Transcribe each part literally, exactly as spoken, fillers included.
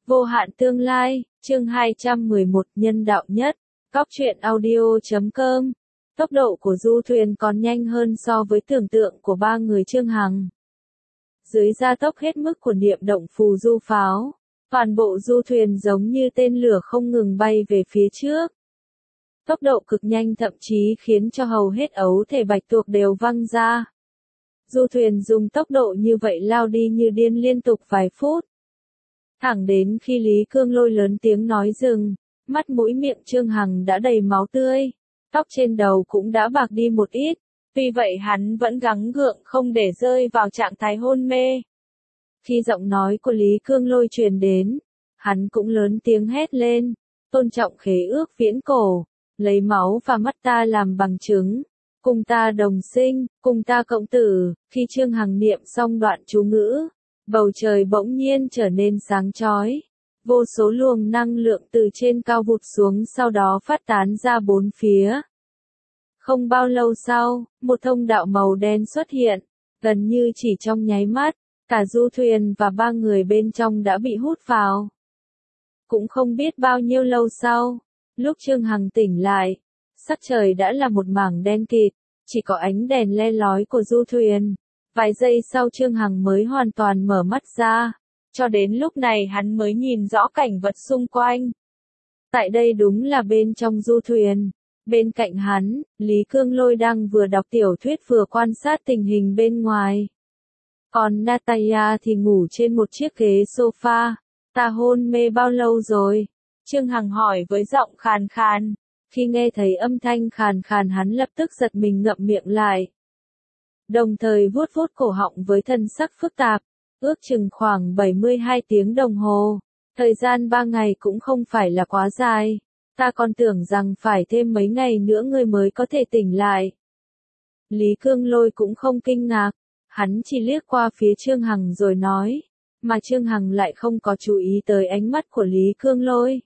Vô hạn tương lai, chương hai trăm mười một nhân đạo nhất, Cóc truyện audio chấm com. Tốc độ của du thuyền còn nhanh hơn so với tưởng tượng của ba người Chương Hằng. Dưới gia tốc hết mức của niệm động phù du pháo, toàn bộ du thuyền giống như tên lửa không ngừng bay về phía trước. Tốc độ cực nhanh thậm chí khiến cho hầu hết ấu thể bạch tuộc đều văng ra. Du thuyền dùng tốc độ như vậy lao đi như điên liên tục vài phút. Thẳng đến khi Lý Cương Lôi lớn tiếng nói dừng, mắt mũi miệng Chương Hằng đã đầy máu tươi, tóc trên đầu cũng đã bạc đi một ít, tuy vậy hắn vẫn gắng gượng không để rơi vào trạng thái hôn mê. Khi giọng nói của Lý Cương Lôi truyền đến, hắn cũng lớn tiếng hét lên, tôn trọng khế ước viễn cổ, lấy máu và mắt ta làm bằng chứng, cùng ta đồng sinh, cùng ta cộng tử. Khi Chương Hằng niệm xong đoạn chú ngữ, bầu trời bỗng nhiên trở nên sáng chói. Vô số luồng năng lượng từ trên cao vụt xuống sau đó phát tán ra bốn phía. Không bao lâu sau, một thông đạo màu đen xuất hiện, gần như chỉ trong nháy mắt, cả du thuyền và ba người bên trong đã bị hút vào. Cũng không biết bao nhiêu lâu sau, lúc Chương Hằng tỉnh lại, sắc trời đã là một mảng đen kịt, chỉ có ánh đèn le lói của du thuyền. Vài giây sau Chương Hằng mới hoàn toàn mở mắt ra, cho đến lúc này hắn mới nhìn rõ cảnh vật xung quanh. Tại đây đúng là bên trong du thuyền. Bên cạnh hắn, Lý Cương Lôi đang vừa đọc tiểu thuyết vừa quan sát tình hình bên ngoài. Còn Natalia thì ngủ trên một chiếc ghế sofa. Ta hôn mê bao lâu rồi? Chương Hằng hỏi với giọng khàn khàn. Khi nghe thấy âm thanh khàn khàn hắn lập tức giật mình ngậm miệng lại. Đồng thời vuốt vuốt cổ họng với thân sắc phức tạp, ước chừng khoảng bảy mươi hai tiếng đồng hồ. Thời gian ba ngày cũng không phải là quá dài. Ta còn tưởng rằng phải thêm mấy ngày nữa ngươi mới có thể tỉnh lại. Lý Cương Lôi cũng không kinh ngạc, hắn chỉ liếc qua phía Chương Hằng rồi nói, mà Chương Hằng lại không có chú ý tới ánh mắt của Lý Cương Lôi.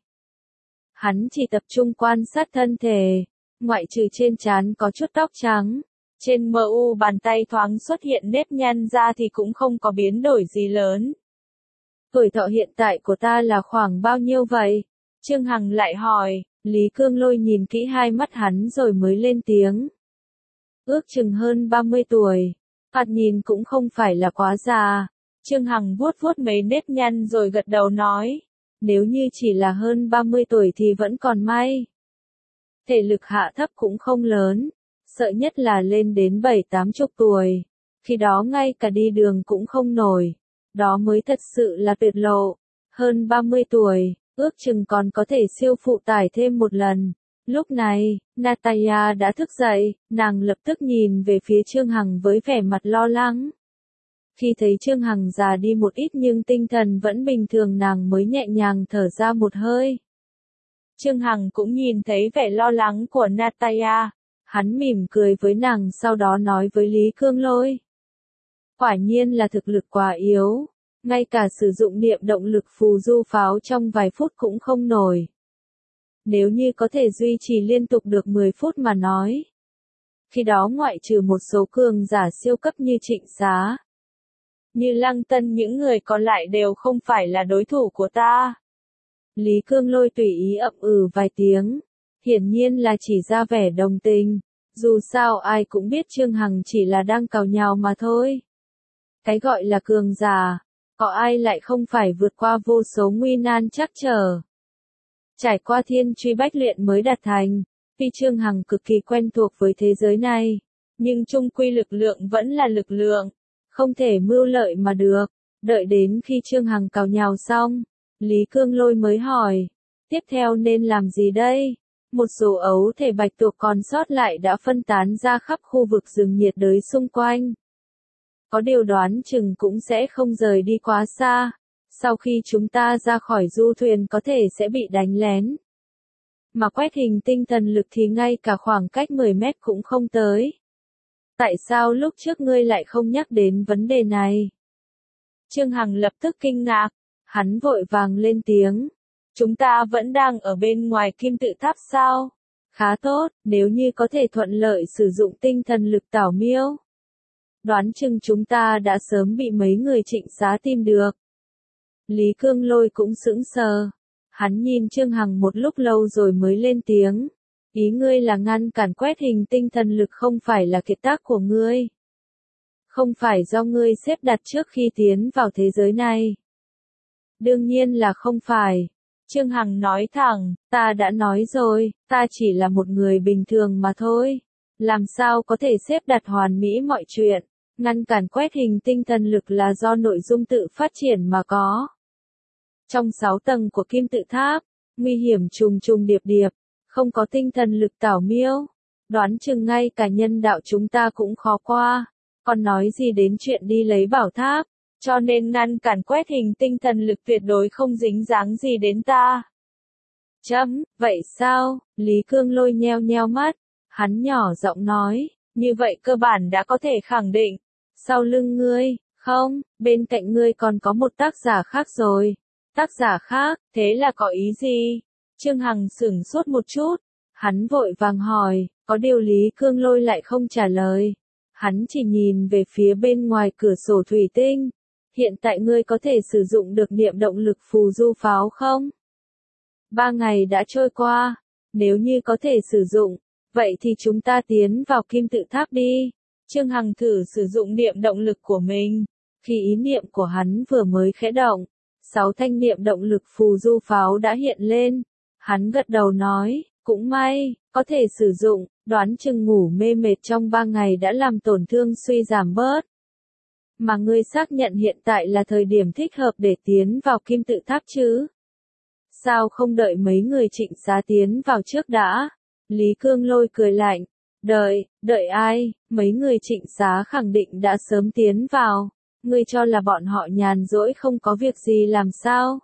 Hắn chỉ tập trung quan sát thân thể, ngoại trừ trên trán có chút tóc trắng, trên mờ u bàn tay thoáng xuất hiện nếp nhăn ra thì cũng không có biến đổi gì lớn. Tuổi thọ hiện tại của ta là khoảng bao nhiêu vậy? Chương Hằng lại hỏi. Lý Cương Lôi nhìn kỹ hai mắt hắn rồi mới lên tiếng. Ước chừng hơn ba mươi tuổi, thoạt nhìn cũng không phải là quá già. Chương Hằng vuốt vuốt mấy nếp nhăn rồi gật đầu nói, nếu như chỉ là hơn ba mươi tuổi thì vẫn còn may. Thể lực hạ thấp cũng không lớn, sợ nhất là lên đến bảy tám chục tuổi, khi đó ngay cả đi đường cũng không nổi, đó mới thật sự là tuyệt lộ. Hơn ba mươi tuổi, ước chừng còn có thể siêu phụ tải thêm một lần. Lúc này, Natalia đã thức dậy, nàng lập tức nhìn về phía Chương Hằng với vẻ mặt lo lắng. Khi thấy Chương Hằng già đi một ít nhưng tinh thần vẫn bình thường nàng mới nhẹ nhàng thở ra một hơi. Chương Hằng cũng nhìn thấy vẻ lo lắng của Natalia, hắn mỉm cười với nàng sau đó nói với Lý Cương Lôi. Quả nhiên là thực lực quá yếu. Ngay cả sử dụng niệm động lực phù du pháo trong vài phút cũng không nổi. Nếu như có thể duy trì liên tục được mười phút mà nói. Khi đó ngoại trừ một số cường giả siêu cấp như Trịnh Xá, như Lăng Tân, những người còn lại đều không phải là đối thủ của ta. Lý Cương Lôi tùy ý ậm ừ vài tiếng, hiển nhiên là chỉ ra vẻ đồng tình. Dù sao ai cũng biết Chương Hằng chỉ là đang càu nhàu mà thôi. Cái gọi là cường giả, có ai lại không phải vượt qua vô số nguy nan trắc trở. Trải qua thiên truy bách luyện mới đạt thành, tuy Chương Hằng cực kỳ quen thuộc với thế giới này, nhưng chung quy lực lượng vẫn là lực lượng, không thể mưu lợi mà được. Đợi đến khi Chương Hằng càu nhàu xong, Lý Cương Lôi mới hỏi, tiếp theo nên làm gì đây? Một số ấu thể bạch tuộc còn sót lại đã phân tán ra khắp khu vực rừng nhiệt đới xung quanh. Có điều đoán chừng cũng sẽ không rời đi quá xa. Sau khi chúng ta ra khỏi du thuyền có thể sẽ bị đánh lén. Mà quét hình tinh thần lực thì ngay cả khoảng cách mười mét cũng không tới. Tại sao lúc trước ngươi lại không nhắc đến vấn đề này? Chương Hằng lập tức kinh ngạc, hắn vội vàng lên tiếng. Chúng ta vẫn đang ở bên ngoài kim tự tháp sao? Khá tốt, nếu như có thể thuận lợi sử dụng tinh thần lực tảo miêu. Đoán chừng chúng ta đã sớm bị mấy người Trịnh Xá tìm được. Lý Cương Lôi cũng sững sờ. Hắn nhìn Trương Hằng một lúc lâu rồi mới lên tiếng. Ý ngươi là ngăn cản quét hình tinh thần lực không phải là kiệt tác của ngươi. Không phải do ngươi xếp đặt trước khi tiến vào thế giới này. Đương nhiên là không phải. Trương Hằng nói thẳng, ta đã nói rồi, ta chỉ là một người bình thường mà thôi. Làm sao có thể xếp đặt hoàn mỹ mọi chuyện. Ngăn cản quét hình tinh thần lực là do nội dung tự phát triển mà có. Trong sáu tầng của kim tự tháp, nguy hiểm trùng trùng điệp điệp, không có tinh thần lực tảo miêu. Đoán chừng ngay cả nhân đạo chúng ta cũng khó qua. Còn nói gì đến chuyện đi lấy bảo tháp. Cho nên ngăn cản quét hình tinh thần lực tuyệt đối không dính dáng gì đến ta. Chấm, vậy sao? Lý Cương Lôi nheo nheo mắt. Hắn nhỏ giọng nói, như vậy cơ bản đã có thể khẳng định. Sau lưng ngươi, không, bên cạnh ngươi còn có một tác giả khác rồi. Tác giả khác, thế là có ý gì? Trương Hằng sửng sốt một chút. Hắn vội vàng hỏi, có điều Lý Cương Lôi lại không trả lời. Hắn chỉ nhìn về phía bên ngoài cửa sổ thủy tinh. Hiện tại ngươi có thể sử dụng được niệm động lực phù du pháo không? Ba ngày đã trôi qua. Nếu như có thể sử dụng, vậy thì chúng ta tiến vào kim tự tháp đi. Trương Hằng thử sử dụng niệm động lực của mình. Khi ý niệm của hắn vừa mới khẽ động, sáu thanh niệm động lực phù du pháo đã hiện lên. Hắn gật đầu nói, cũng may, có thể sử dụng, đoán chừng ngủ mê mệt trong ba ngày đã làm tổn thương suy giảm bớt. Mà ngươi xác nhận hiện tại là thời điểm thích hợp để tiến vào kim tự tháp chứ? Sao không đợi mấy người Trịnh Xá tiến vào trước đã? Lý Cương Lôi cười lạnh. Đợi, đợi ai? Mấy người Trịnh Xá khẳng định đã sớm tiến vào. Ngươi cho là bọn họ nhàn rỗi không có việc gì làm sao?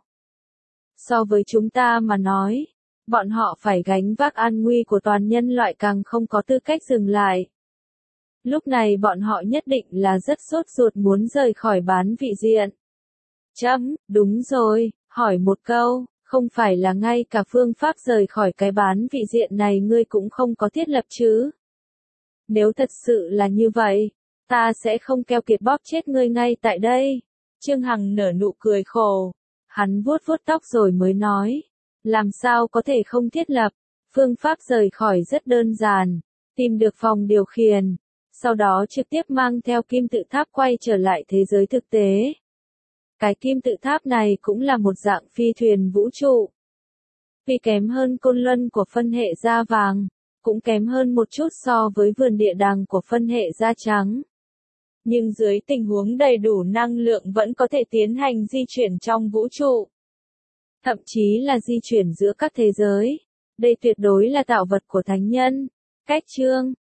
So với chúng ta mà nói, bọn họ phải gánh vác an nguy của toàn nhân loại càng không có tư cách dừng lại. Lúc này bọn họ nhất định là rất sốt ruột muốn rời khỏi bán vị diện. Chấm, đúng rồi, hỏi một câu, không phải là ngay cả phương pháp rời khỏi cái bán vị diện này ngươi cũng không có thiết lập chứ? Nếu thật sự là như vậy, ta sẽ không keo kiệt bóp chết ngươi ngay tại đây. Trương Hằng nở nụ cười khổ. Hắn vuốt vuốt tóc rồi mới nói. Làm sao có thể không thiết lập? Phương pháp rời khỏi rất đơn giản. Tìm được phòng điều khiển. Sau đó trực tiếp mang theo kim tự tháp quay trở lại thế giới thực tế. Cái kim tự tháp này cũng là một dạng phi thuyền vũ trụ. Vì kém hơn côn luân của phân hệ da vàng, cũng kém hơn một chút so với vườn địa đàng của phân hệ da trắng. Nhưng dưới tình huống đầy đủ năng lượng vẫn có thể tiến hành di chuyển trong vũ trụ. Thậm chí là di chuyển giữa các thế giới. Đây tuyệt đối là tạo vật của thánh nhân. Cách chương